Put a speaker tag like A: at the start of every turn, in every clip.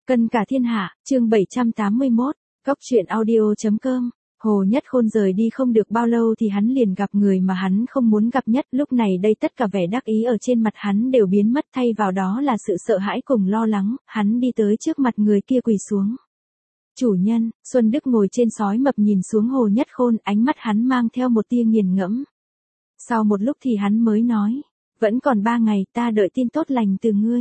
A: Cân cả thiên hạ, chương 781, Cóc truyện audio.com. Hồ Nhất Khôn rời đi không được bao lâu thì hắn liền gặp người mà hắn không muốn gặp nhất. Lúc này đây tất cả vẻ đắc ý ở trên mặt hắn đều biến mất, thay vào đó là sự sợ hãi cùng lo lắng. Hắn đi tới trước mặt người kia quỳ xuống. Chủ nhân. Xuân Đức ngồi trên sói mập nhìn xuống Hồ Nhất Khôn, ánh mắt hắn mang theo một tia nghiền ngẫm. Sau một lúc thì hắn mới nói, vẫn còn 3 ngày, ta đợi tin tốt lành từ ngươi.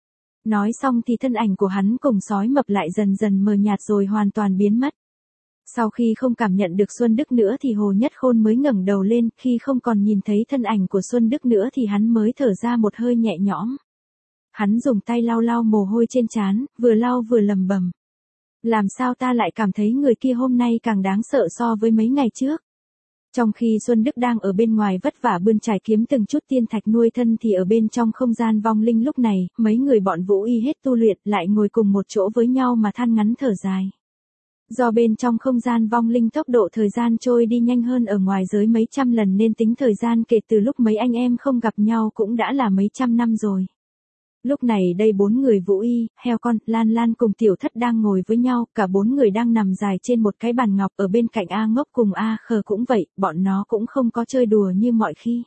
A: Nói xong thì thân ảnh của hắn cùng sói mập lại dần dần mờ nhạt rồi hoàn toàn biến mất. Sau khi không cảm nhận được Xuân Đức nữa thì Hồ Nhất Khôn mới ngẩng đầu lên, khi không còn nhìn thấy thân ảnh của Xuân Đức nữa thì hắn mới thở ra một hơi nhẹ nhõm. Hắn dùng tay lau lau mồ hôi trên trán, vừa lau vừa lẩm bẩm. Làm sao ta lại cảm thấy người kia hôm nay càng đáng sợ so với mấy ngày trước. Trong khi Xuân Đức đang ở bên ngoài vất vả bươn trải kiếm từng chút tiên thạch nuôi thân thì ở bên trong không gian vong linh lúc này, mấy người bọn Vũ Y hết tu luyện lại ngồi cùng một chỗ với nhau mà than ngắn thở dài. Do bên trong không gian vong linh tốc độ thời gian trôi đi nhanh hơn ở ngoài giới mấy trăm lần nên tính thời gian kể từ lúc mấy anh em không gặp nhau cũng đã là mấy trăm năm rồi. Lúc này đây 4 người Vũ Y, Heo Con, Lan Lan cùng Tiểu Thất đang ngồi với nhau, cả 4 người đang nằm dài trên một cái bàn ngọc ở bên cạnh A Ngốc cùng A Khờ cũng vậy, bọn nó cũng không có chơi đùa như mọi khi.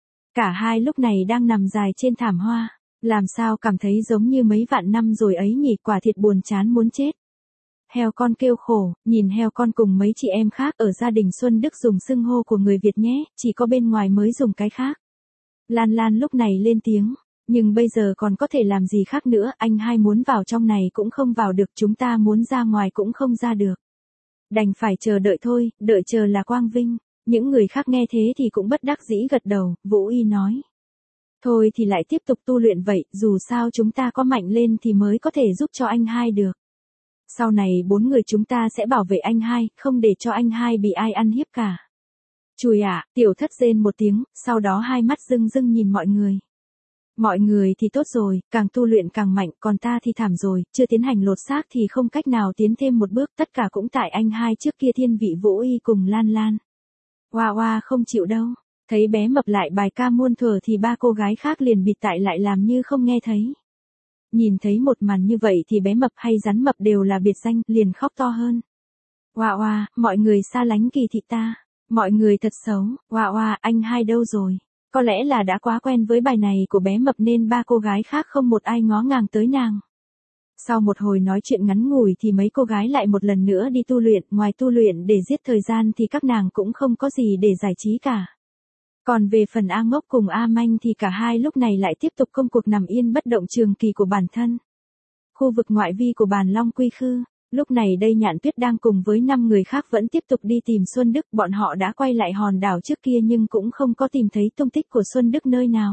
A: Cả hai lúc này đang nằm dài trên thảm hoa, làm sao cảm thấy giống như mấy vạn năm rồi ấy nhỉ, quả thiệt buồn chán muốn chết. Heo Con kêu khổ, nhìn Heo Con cùng mấy chị em khác ở gia đình Xuân Đức dùng xưng hô của người Việt nhé, chỉ có bên ngoài mới dùng cái khác. Lan Lan lúc này lên tiếng. Nhưng bây giờ còn có thể làm gì khác nữa, anh hai muốn vào trong này cũng không vào được, chúng ta muốn ra ngoài cũng không ra được. Đành phải chờ đợi thôi, đợi chờ là quang vinh. Những người khác nghe thế thì cũng bất đắc dĩ gật đầu, Vũ Y nói. Thôi thì lại tiếp tục tu luyện vậy, dù sao chúng ta có mạnh lên thì mới có thể giúp cho anh hai được. Sau này 4 người chúng ta sẽ bảo vệ anh hai, không để cho anh hai bị ai ăn hiếp cả. Chùi ạ, Tiểu Thất rên một tiếng, sau đó hai mắt rưng rưng nhìn mọi người. Mọi người thì tốt rồi, càng tu luyện càng mạnh, còn ta thì thảm rồi, chưa tiến hành lột xác thì không cách nào tiến thêm một bước, tất cả cũng tại anh hai trước kia thiên vị Vũ Y cùng Lan Lan. Hoa hoa không chịu đâu, thấy bé mập lại bài ca muôn thuở thì 3 cô gái khác liền bịt tai lại làm như không nghe thấy. Nhìn thấy một màn như vậy thì bé mập hay rắn mập đều là biệt danh, liền khóc to hơn. Hoa hoa, mọi người xa lánh Kỳ thị ta, mọi người thật xấu, hoa hoa, anh hai đâu rồi? Có lẽ là đã quá quen với bài này của bé mập nên 3 cô gái khác không một ai ngó ngàng tới nàng. Sau một hồi nói chuyện ngắn ngủi thì mấy cô gái lại một lần nữa đi tu luyện, ngoài tu luyện để giết thời gian thì các nàng cũng không có gì để giải trí cả. Còn về phần A Ngốc cùng A Manh thì cả hai lúc này lại tiếp tục công cuộc nằm yên bất động trường kỳ của bản thân. Khu vực ngoại vi của Bàn Long Quy Khư. Lúc này đây Nhạn Tuyết đang cùng với 5 người khác vẫn tiếp tục đi tìm Xuân Đức, bọn họ đã quay lại hòn đảo trước kia nhưng cũng không có tìm thấy tung tích của Xuân Đức nơi nào.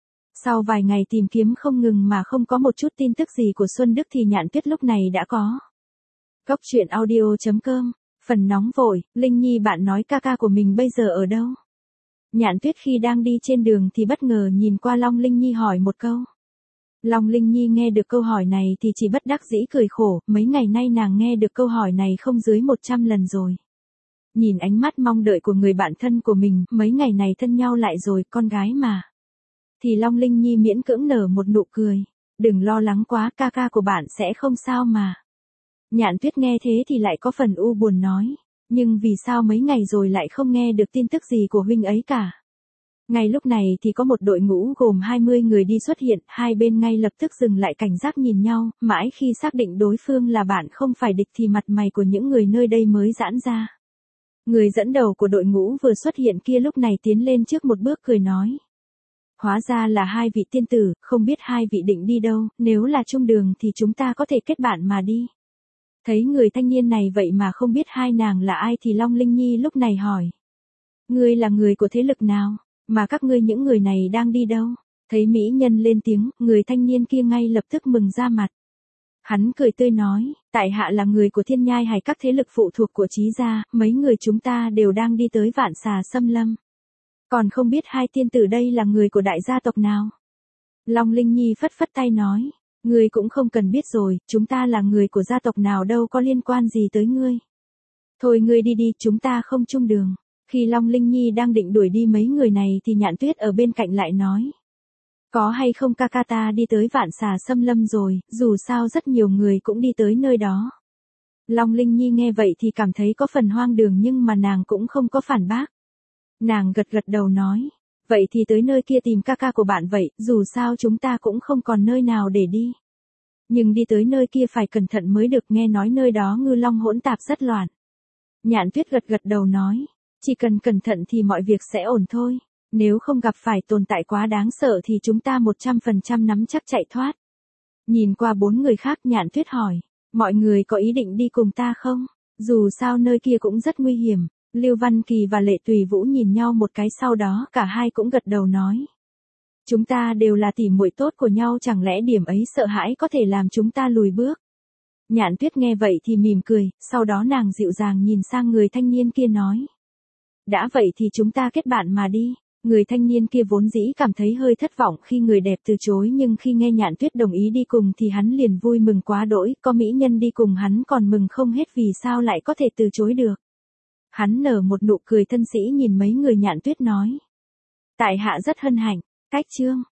A: Sau vài ngày tìm kiếm không ngừng mà không có một chút tin tức gì của Xuân Đức thì Nhạn Tuyết lúc này đã có. Cóc truyện audio.com, phần nóng vội, Linh Nhi bạn nói ca ca của mình bây giờ ở đâu? Nhạn Tuyết khi đang đi trên đường thì bất ngờ nhìn qua Long Linh Nhi hỏi một câu. Long Linh Nhi nghe được câu hỏi này thì chỉ bất đắc dĩ cười khổ, mấy ngày nay nàng nghe được câu hỏi này không dưới 100 lần rồi. Nhìn ánh mắt mong đợi của người bạn thân của mình, mấy ngày này thân nhau lại rồi, con gái mà. Thì Long Linh Nhi miễn cưỡng nở một nụ cười. Đừng lo lắng quá, ca ca của bạn sẽ không sao mà. Nhạn Tuyết nghe thế thì lại có phần u buồn nói. Nhưng vì sao mấy ngày rồi lại không nghe được tin tức gì của huynh ấy cả? Ngay lúc này thì có một đội ngũ gồm 20 người đi xuất hiện, hai bên ngay lập tức dừng lại cảnh giác nhìn nhau, mãi khi xác định đối phương là bạn không phải địch thì mặt mày của những người nơi đây mới giãn ra. Người dẫn đầu của đội ngũ vừa xuất hiện kia lúc này tiến lên trước một bước cười nói. Hóa ra là 2 vị tiên tử, không biết 2 vị định đi đâu, nếu là chung đường thì chúng ta có thể kết bạn mà đi. Thấy người thanh niên này vậy mà không biết hai nàng là ai thì Long Linh Nhi lúc này hỏi. Ngươi là người của thế lực nào? Mà các ngươi những người này đang đi đâu? Thấy mỹ nhân lên tiếng, người thanh niên kia ngay lập tức mừng ra mặt. Hắn cười tươi nói, tại hạ là người của Thiên Nhai hay các thế lực phụ thuộc của Chí gia, mấy người chúng ta đều đang đi tới Vạn Xà Xâm Lâm. Còn không biết 2 tiên tử đây là người của đại gia tộc nào? Long Linh Nhi phất phất tay nói, ngươi cũng không cần biết rồi, chúng ta là người của gia tộc nào đâu có liên quan gì tới ngươi. Thôi ngươi đi đi, chúng ta không chung đường. Khi Long Linh Nhi đang định đuổi đi mấy người này thì Nhạn Tuyết ở bên cạnh lại nói. Có hay không ca ca ta đi tới Vạn Xà Xâm Lâm rồi, dù sao rất nhiều người cũng đi tới nơi đó. Long Linh Nhi nghe vậy thì cảm thấy có phần hoang đường nhưng mà nàng cũng không có phản bác. Nàng gật gật đầu nói, vậy thì tới nơi kia tìm ca ca của bạn vậy, dù sao chúng ta cũng không còn nơi nào để đi. Nhưng đi tới nơi kia phải cẩn thận mới được, nghe nói nơi đó ngư long hỗn tạp rất loạn. Nhạn Tuyết gật gật đầu nói, chỉ cần cẩn thận thì mọi việc sẽ ổn thôi. Nếu không gặp phải tồn tại quá đáng sợ thì chúng ta 100% nắm chắc chạy thoát. Nhìn qua 4 người khác, Nhạn Tuyết hỏi, mọi người có ý định đi cùng ta không? Dù sao nơi kia cũng rất nguy hiểm. Lưu Văn Kỳ và Lệ Tùy Vũ nhìn nhau một cái, sau đó cả hai cũng gật đầu nói. Chúng ta đều là tỉ muội tốt của nhau, chẳng lẽ điểm ấy sợ hãi có thể làm chúng ta lùi bước? Nhạn Tuyết nghe vậy thì mỉm cười, sau đó nàng dịu dàng nhìn sang người thanh niên kia nói. Đã vậy thì chúng ta kết bạn mà đi. Người thanh niên kia vốn dĩ cảm thấy hơi thất vọng khi người đẹp từ chối, nhưng khi nghe Nhạn Tuyết đồng ý đi cùng thì hắn liền vui mừng quá đỗi, có mỹ nhân đi cùng hắn còn mừng không hết, vì sao lại có thể từ chối được. Hắn nở một nụ cười thân sĩ nhìn mấy người Nhạn Tuyết nói. Tại hạ rất hân hạnh. Cách chương